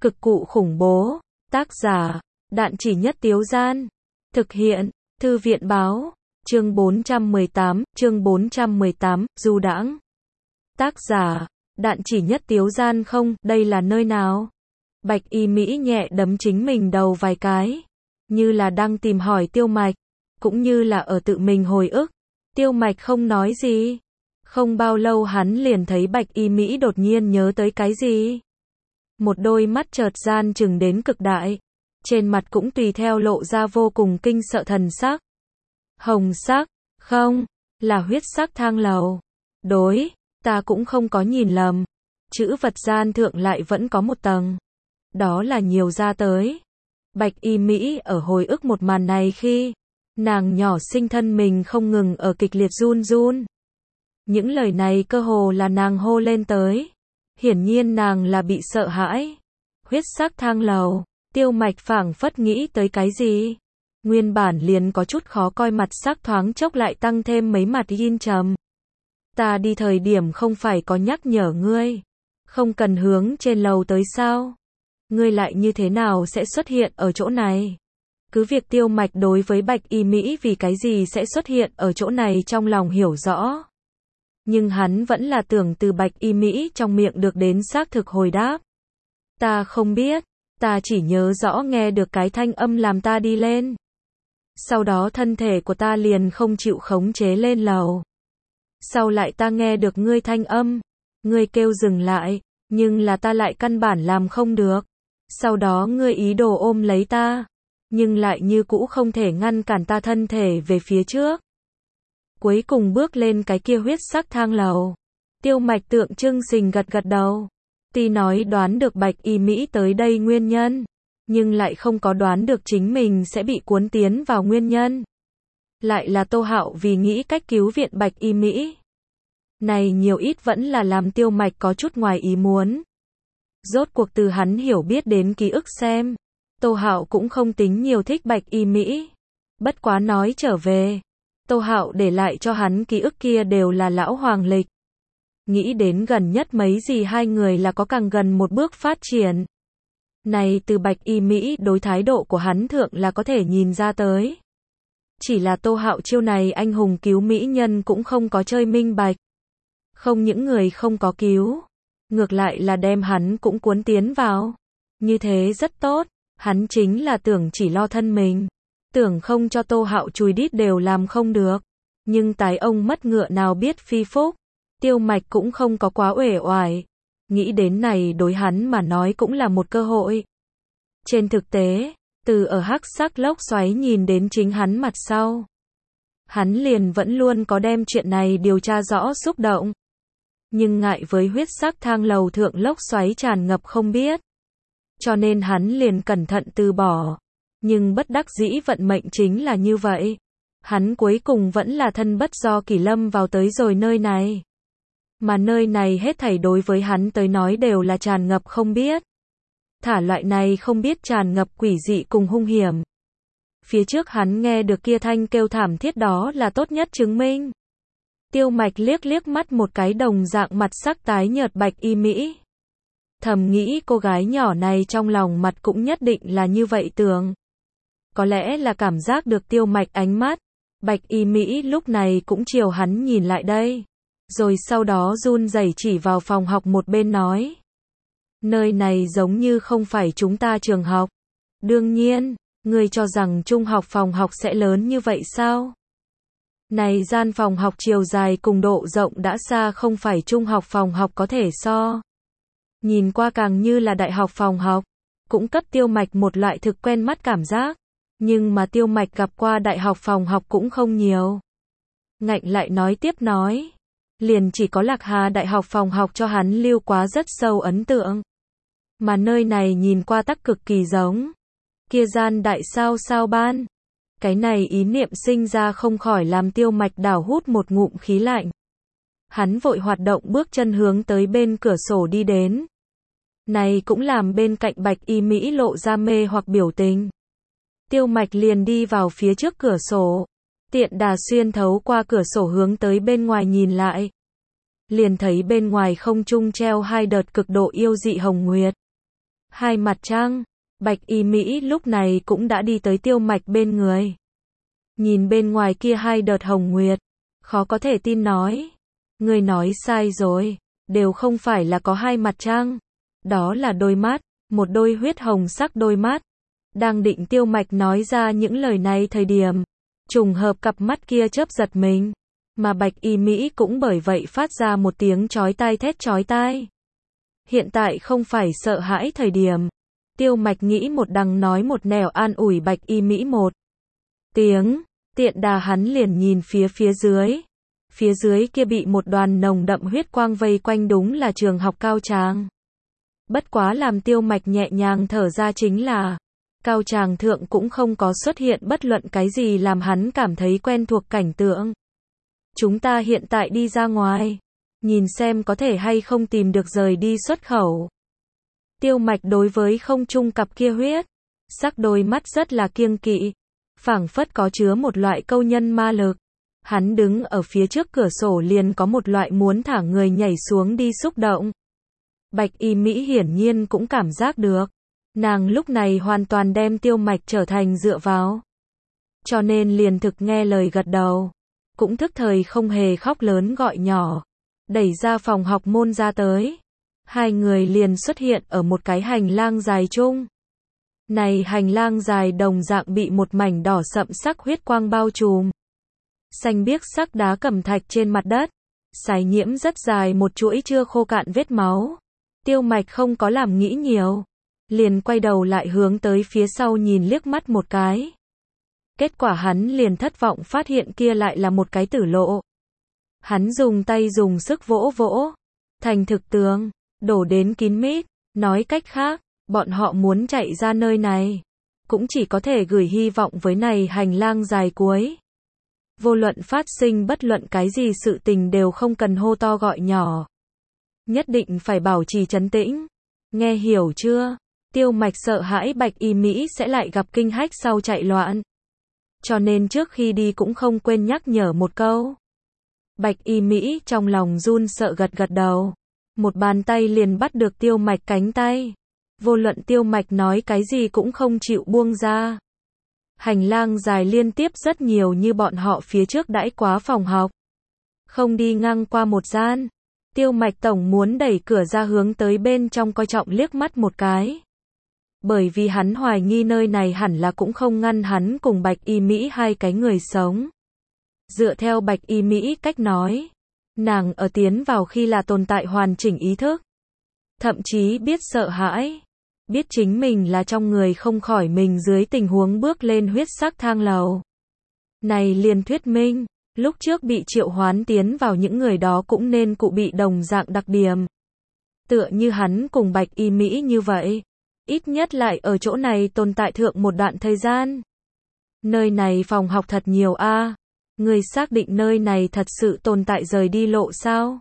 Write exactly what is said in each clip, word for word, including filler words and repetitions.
Cực cụ khủng bố. Tác giả, Đạn Chỉ Nhất Tiếu Gian. Thực hiện, Thư viện Báo. Chương bốn trăm mười tám, chương bốn trăm mười tám, Du Đãng. Tác giả, Đạn Chỉ Nhất Tiếu Gian. Không, đây là nơi nào? Bạch Y Mỹ nhẹ đấm chính mình đầu vài cái, như là đang tìm hỏi Tiêu Mạch, cũng như là ở tự mình hồi ức. Tiêu Mạch không nói gì. Không bao lâu hắn liền thấy Bạch Y Mỹ đột nhiên nhớ tới cái gì. Một đôi mắt chợt gian chừng đến cực đại, trên mặt cũng tùy theo lộ ra vô cùng kinh sợ thần sắc. Hồng sắc, không, là huyết sắc thang lầu. Đối, ta cũng không có nhìn lầm. Chữ vật gian thượng lại vẫn có một tầng. Đó là nhiều ra tới. Bạch Y Mỹ ở hồi ức một màn này khi nàng nhỏ sinh thân mình không ngừng ở kịch liệt run run. Những lời này cơ hồ là nàng hô lên tới. Hiển nhiên nàng là bị sợ hãi. Huyết sắc thang lầu. Tiêu Mạch phảng phất nghĩ tới cái gì. Nguyên bản liền có chút khó coi mặt sắc thoáng chốc lại tăng thêm mấy mặt yin trầm. Ta đi thời điểm không phải có nhắc nhở ngươi, không cần hướng trên lầu tới sao? Ngươi lại như thế nào sẽ xuất hiện ở chỗ này? Cứ việc Tiêu Mạch đối với Bạch Y Mỹ vì cái gì sẽ xuất hiện ở chỗ này trong lòng hiểu rõ. Nhưng hắn vẫn là tưởng từ Bạch Y Mỹ trong miệng được đến xác thực hồi đáp. Ta không biết, ta chỉ nhớ rõ nghe được cái thanh âm làm ta đi lên. Sau đó thân thể của ta liền không chịu khống chế lên lầu. Sau lại ta nghe được ngươi thanh âm, ngươi kêu dừng lại, nhưng là ta lại căn bản làm không được. Sau đó ngươi ý đồ ôm lấy ta, nhưng lại như cũ không thể ngăn cản ta thân thể về phía trước. Cuối cùng bước lên cái kia huyết sắc thang lầu. Tiêu Mạch tượng trưng sình gật gật đầu. Tuy nói đoán được Bạch Y Mỹ tới đây nguyên nhân, nhưng lại không có đoán được chính mình sẽ bị cuốn tiến vào nguyên nhân. Lại là Tô Hạo vì nghĩ cách cứu viện Bạch Y Mỹ. Này nhiều ít vẫn là làm Tiêu Mạch có chút ngoài ý muốn. Rốt cuộc từ hắn hiểu biết đến ký ức xem, Tô Hạo cũng không tính nhiều thích Bạch Y Mỹ. Bất quá nói trở về, Tô Hạo để lại cho hắn ký ức kia đều là lão hoàng lịch. Nghĩ đến gần nhất mấy gì hai người là có càng gần một bước phát triển. Này từ Bạch Y Mỹ đối thái độ của hắn thượng là có thể nhìn ra tới. Chỉ là Tô Hạo chiêu này anh hùng cứu mỹ nhân cũng không có chơi minh bạch. Không những người không có cứu, ngược lại là đem hắn cũng cuốn tiến vào. Như thế rất tốt, hắn chính là tưởng chỉ lo thân mình. Tưởng không cho Tô Hạo chùi đít đều làm không được. Nhưng tái ông mất ngựa nào biết phi phúc. Tiêu Mạch cũng không có quá uể oải. Nghĩ đến này đối hắn mà nói cũng là một cơ hội. Trên thực tế, từ ở hắc sắc lốc xoáy nhìn đến chính hắn mặt sau, hắn liền vẫn luôn có đem chuyện này điều tra rõ xúc động. Nhưng ngại với huyết sắc thang lầu thượng lốc xoáy tràn ngập không biết, cho nên hắn liền cẩn thận từ bỏ. Nhưng bất đắc dĩ vận mệnh chính là như vậy. Hắn cuối cùng vẫn là thân bất do kỳ lâm vào tới rồi nơi này. Mà nơi này hết thảy đối với hắn tới nói đều là tràn ngập không biết. Thả loại này không biết tràn ngập quỷ dị cùng hung hiểm. Phía trước hắn nghe được kia thanh kêu thảm thiết đó là tốt nhất chứng minh. Tiêu Mạch liếc liếc mắt một cái đồng dạng mặt sắc tái nhợt Bạch Y Mỹ. Thầm nghĩ cô gái nhỏ này trong lòng mặt cũng nhất định là như vậy tưởng. Có lẽ là cảm giác được Tiêu Mạch ánh mắt, Bạch Y Mỹ lúc này cũng chiều hắn nhìn lại đây. Rồi sau đó run rẩy chỉ vào phòng học một bên nói. Nơi này giống như không phải chúng ta trường học. Đương nhiên, ngươi cho rằng trung học phòng học sẽ lớn như vậy sao? Này gian phòng học chiều dài cùng độ rộng đã xa không phải trung học phòng học có thể so. Nhìn qua càng như là đại học phòng học, cũng cấp Tiêu Mạch một loại thực quen mắt cảm giác. Nhưng mà Tiêu Mạch gặp qua đại học phòng học cũng không nhiều. Ngạnh lại nói tiếp nói. Liền chỉ có Lạc Hà đại học phòng học cho hắn lưu quá rất sâu ấn tượng. Mà nơi này nhìn qua tắc cực kỳ giống. Kia gian đại sao sao ban. Cái này ý niệm sinh ra không khỏi làm Tiêu Mạch đảo hút một ngụm khí lạnh. Hắn vội hoạt động bước chân hướng tới bên cửa sổ đi đến. Này cũng làm bên cạnh Bạch Y Mỹ lộ ra mê hoặc biểu tình. Tiêu Mạch liền đi vào phía trước cửa sổ. Tiện đà xuyên thấu qua cửa sổ hướng tới bên ngoài nhìn lại. Liền thấy bên ngoài không trung treo hai đợt cực độ yêu dị hồng nguyệt. Hai mặt trăng. Bạch Y Mỹ lúc này cũng đã đi tới Tiêu Mạch bên người. Nhìn bên ngoài kia hai đợt hồng nguyệt, khó có thể tin nói. Ngươi nói sai rồi, đều không phải là có hai mặt trăng. Đó là đôi mắt, một đôi huyết hồng sắc đôi mắt. Đang định Tiêu Mạch nói ra những lời này thời điểm, trùng hợp cặp mắt kia chớp giật mình. Mà Bạch Y Mỹ cũng bởi vậy phát ra một tiếng chói tai thét chói tai. Hiện tại không phải sợ hãi thời điểm. Tiêu Mạch nghĩ một đằng nói một nẻo an ủi Bạch Y Mỹ một tiếng, tiện đà hắn liền nhìn phía phía dưới. Phía dưới kia bị một đoàn nồng đậm huyết quang vây quanh đúng là trường học cao tràng. Bất quá làm Tiêu Mạch nhẹ nhàng thở ra chính là, cao tràng thượng cũng không có xuất hiện bất luận cái gì làm hắn cảm thấy quen thuộc cảnh tượng. Chúng ta hiện tại đi ra ngoài, nhìn xem có thể hay không tìm được rời đi xuất khẩu. Tiêu Mạch đối với không trung cặp kia huyết sắc đôi mắt rất là kiêng kỵ, phảng phất có chứa một loại câu nhân ma lực. Hắn đứng ở phía trước cửa sổ liền có một loại muốn thả người nhảy xuống đi xúc động. Bạch Y Mỹ hiển nhiên cũng cảm giác được. Nàng lúc này hoàn toàn đem Tiêu Mạch trở thành dựa vào. Cho nên liền thực nghe lời gật đầu. Cũng thức thời không hề khóc lớn gọi nhỏ. Đẩy ra phòng học môn ra tới. Hai người liền xuất hiện ở một cái hành lang dài chung. Này hành lang dài đồng dạng bị một mảnh đỏ sậm sắc huyết quang bao trùm. Xanh biếc sắc đá cẩm thạch trên mặt đất. Sái nhiễm rất dài một chuỗi chưa khô cạn vết máu. Tiêu Mạch không có làm nghĩ nhiều. Liền quay đầu lại hướng tới phía sau nhìn liếc mắt một cái. Kết quả hắn liền thất vọng phát hiện kia lại là một cái tử lộ. Hắn dùng tay dùng sức vỗ vỗ. Thành thực tường, đổ đến kín mít. Nói cách khác, bọn họ muốn chạy ra nơi này. Cũng chỉ có thể gửi hy vọng với này hành lang dài cuối. Vô luận phát sinh bất luận cái gì sự tình đều không cần hô to gọi nhỏ. Nhất định phải bảo trì trấn tĩnh. Nghe hiểu chưa? Tiêu Mạch sợ hãi Bạch Y Mỹ sẽ lại gặp kinh hách sau chạy loạn. Cho nên trước khi đi cũng không quên nhắc nhở một câu. Bạch Y Mỹ trong lòng run sợ gật gật đầu. Một bàn tay liền bắt được Tiêu Mạch cánh tay. Vô luận Tiêu Mạch nói cái gì cũng không chịu buông ra. Hành lang dài liên tiếp rất nhiều như bọn họ phía trước đãi quá phòng học. Không đi ngang qua một gian. Tiêu Mạch tổng muốn đẩy cửa ra hướng tới bên trong coi trọng liếc mắt một cái. Bởi vì hắn hoài nghi nơi này hẳn là cũng không ngăn hắn cùng Bạch Y Mỹ hai cái người sống. Dựa theo Bạch Y Mỹ cách nói, nàng ở tiến vào khi là tồn tại hoàn chỉnh ý thức. Thậm chí biết sợ hãi. Biết chính mình là trong người không khỏi mình dưới tình huống bước lên huyết sắc thang lầu. Này liền thuyết minh, lúc trước bị triệu hoán tiến vào những người đó cũng nên cụ bị đồng dạng đặc điểm. Tựa như hắn cùng Bạch Y Mỹ như vậy. Ít nhất lại ở chỗ này tồn tại thượng một đoạn thời gian. Nơi này phòng học thật nhiều a. À. Người xác định nơi này thật sự tồn tại rời đi lộ sao?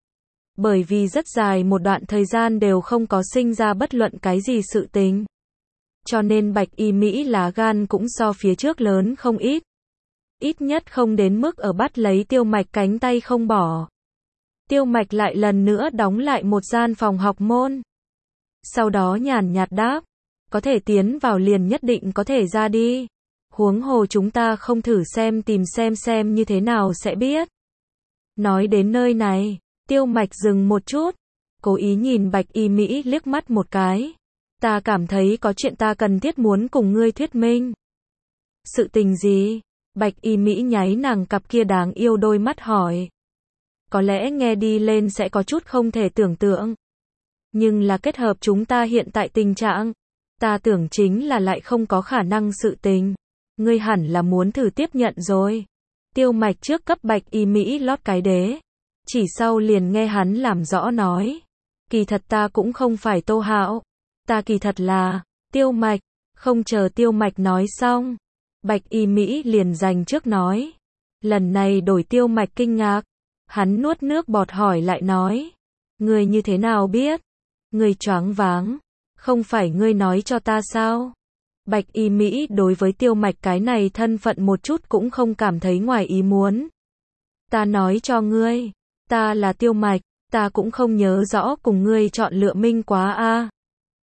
Bởi vì rất dài một đoạn thời gian đều không có sinh ra bất luận cái gì sự tình. Cho nên Bạch Y Mỹ lá gan cũng so phía trước lớn không ít. Ít nhất không đến mức ở bắt lấy Tiêu Mạch cánh tay không bỏ. Tiêu Mạch lại lần nữa đóng lại một gian phòng học môn. Sau đó nhàn nhạt đáp, có thể tiến vào liền nhất định có thể ra đi. Huống hồ chúng ta không thử xem tìm xem xem như thế nào sẽ biết. Nói đến nơi này, Tiêu Mạch dừng một chút, cố ý nhìn Bạch Y Mỹ liếc mắt một cái. Ta cảm thấy có chuyện ta cần thiết muốn cùng ngươi thuyết minh. Sự tình gì? Bạch Y Mỹ nháy nàng cặp kia đáng yêu đôi mắt hỏi. Có lẽ nghe đi lên sẽ có chút không thể tưởng tượng. Nhưng là kết hợp chúng ta hiện tại tình trạng, ta tưởng chính là lại không có khả năng sự tình. Ngươi hẳn là muốn thử tiếp nhận rồi. Tiêu Mạch trước cấp Bạch Y Mỹ lót cái đế. Chỉ sau liền nghe hắn làm rõ nói. Kỳ thật ta cũng không phải Tô Hạo. Ta kỳ thật là Tiêu Mạch. Không chờ Tiêu Mạch nói xong, Bạch Y Mỹ liền dành trước nói. Lần này đổi Tiêu Mạch kinh ngạc. Hắn nuốt nước bọt hỏi lại nói. Ngươi như thế nào biết? Ngươi choáng váng. Không phải ngươi nói cho ta sao? Bạch Y Mỹ đối với Tiêu Mạch cái này thân phận một chút cũng không cảm thấy ngoài ý muốn. Ta nói cho ngươi. Ta là Tiêu Mạch. Ta cũng không nhớ rõ cùng ngươi chọn lựa minh quá a.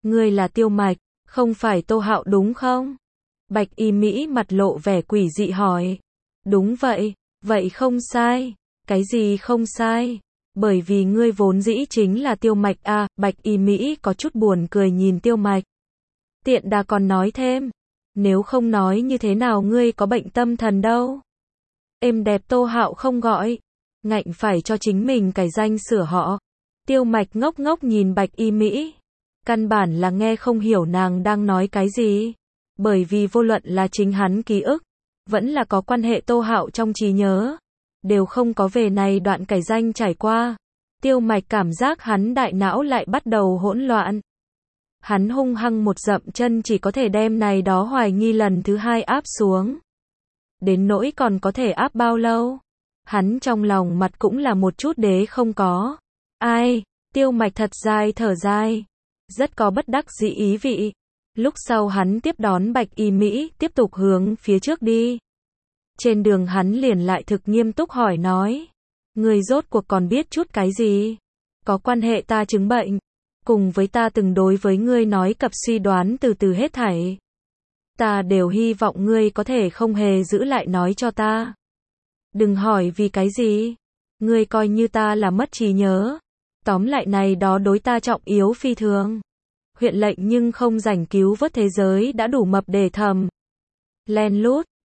Ngươi là Tiêu Mạch, không phải Tô Hạo đúng không? Bạch Y Mỹ mặt lộ vẻ quỷ dị hỏi. Đúng vậy, vậy không sai. Cái gì không sai? Bởi vì ngươi vốn dĩ chính là Tiêu Mạch à, Bạch Y Mỹ có chút buồn cười nhìn Tiêu Mạch. Tiện đà còn nói thêm, nếu không nói như thế nào ngươi có bệnh tâm thần đâu. Êm đẹp Tô Hạo không gọi, ngạnh phải cho chính mình cải danh sửa họ. Tiêu Mạch ngốc ngốc nhìn Bạch Y Mỹ, căn bản là nghe không hiểu nàng đang nói cái gì, bởi vì vô luận là chính hắn ký ức, vẫn là có quan hệ Tô Hạo trong trí nhớ, đều không có về này đoạn cải danh trải qua. Tiêu Mạch cảm giác hắn đại não lại bắt đầu hỗn loạn. Hắn hung hăng một dậm chân chỉ có thể đem này đó hoài nghi lần thứ hai áp xuống. Đến nỗi còn có thể áp bao lâu? Hắn trong lòng mặt cũng là một chút đế không có. Ai? Tiêu Mạch thật dài thở dài, rất có bất đắc dĩ ý vị. Lúc sau hắn tiếp đón Bạch Y Mỹ, tiếp tục hướng phía trước đi. Trên đường hắn liền lại thực nghiêm túc hỏi nói, người rốt cuộc còn biết chút cái gì? Có quan hệ ta chứng bệnh, cùng với ta từng đối với ngươi nói cập suy đoán từ từ hết thảy. Ta đều hy vọng ngươi có thể không hề giữ lại nói cho ta. Đừng hỏi vì cái gì. Ngươi coi như ta là mất trí nhớ. Tóm lại này đó đối ta trọng yếu phi thường. Huyện lệnh nhưng không rảnh cứu vớt thế giới đã đủ mập để thầm. Len lút,